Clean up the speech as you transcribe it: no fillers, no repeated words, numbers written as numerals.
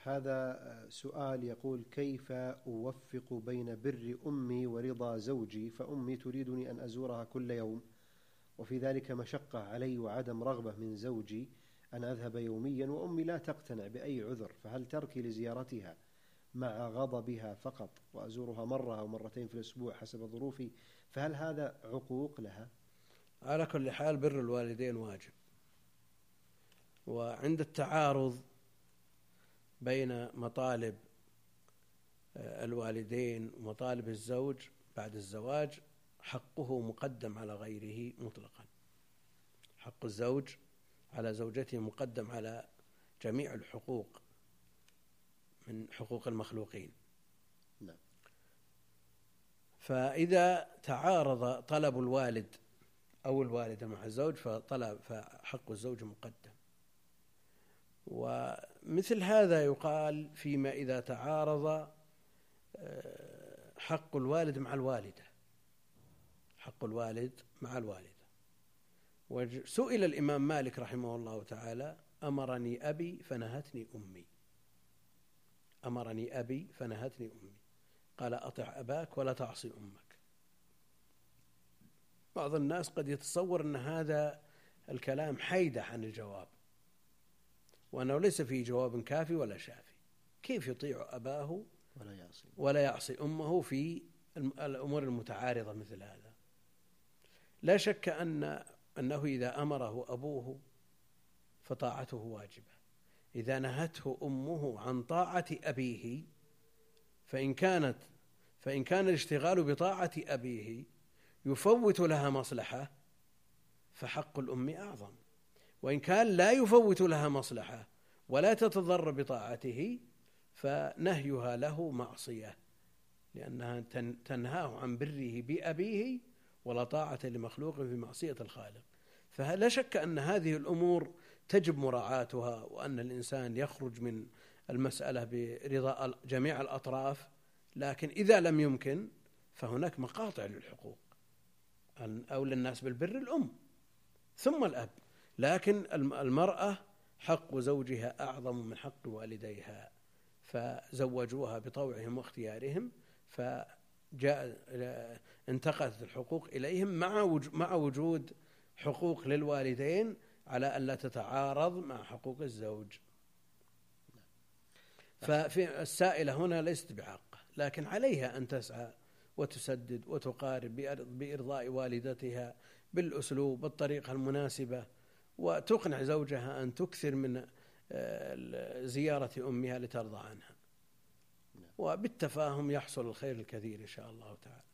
هذا سؤال يقول: كيف أوفق بين بر أمي ورضا زوجي؟ فأمي تريدني أن أزورها كل يوم، وفي ذلك مشقة علي وعدم رغبة من زوجي أن أذهب يوميا، وأمي لا تقتنع بأي عذر، فهل تركي لزيارتها مع غضبها فقط وأزورها مرة أو مرتين في الأسبوع حسب ظروفي، فهل هذا عقوق لها؟ على كل حال بر الوالدين واجب، وعند التعارض بين مطالب الوالدين ومطالب الزوج بعد الزواج حقه مقدم على غيره مطلقا. حق الزوج على زوجته مقدم على جميع الحقوق من حقوق المخلوقين. نعم. فإذا تعارض طلب الوالد أو الوالدة مع الزوج فحق الزوج مقدم. ومثل هذا يقال فيما إذا تعارض حق الوالد مع الوالدة. حق الوالد مع الوالدة. وسئل الإمام مالك رحمه الله تعالى: أمرني أبي فنهتني أمي. أمرني أبي فنهتني أمي. قال: أطع أباك ولا تعصي أمك. بعض الناس قد يتصور أن هذا الكلام حيدة عن الجواب، وأنه ليس فيه جواب كافي ولا شافي. كيف يطيع أباه ولا يعصي أمه في الأمور المتعارضة مثل هذا؟ لا شك أنه إذا أمره أبوه فطاعته واجبة. إذا نهته أمه عن طاعة أبيه فإن كان الاشتغال بطاعة أبيه يفوت لها مصلحة فحق الأم أعظم، وإن كان لا يفوت لها مصلحة ولا تتضرر بطاعته فنهيها له معصية، لأنها تنهاه عن بره بأبيه ولا طاعة لمخلوق في معصية الخالق. فلا شك أن هذه الأمور تجب مراعاتها، وأن الإنسان يخرج من المسألة برضا جميع الأطراف. لكن إذا لم يمكن فهناك مقاطع للحقوق. أولى الناس بالبر الأم ثم الأب، لكن المرأة حق زوجها أعظم من حق والديها، فزوجوها بطوعهم واختيارهم، انتقلت الحقوق إليهم مع وجود حقوق للوالدين على أن لا تتعارض مع حقوق الزوج. ففي السائلة هنا ليست بعاقة، لكن عليها أن تسعى وتسدد وتقارب بإرضاء والدتها بالأسلوب بالطريقة المناسبة، وتقنع زوجها أن تكثر من زيارة أمها لترضى عنها، وبالتفاهم يحصل الخير الكثير إن شاء الله تعالى.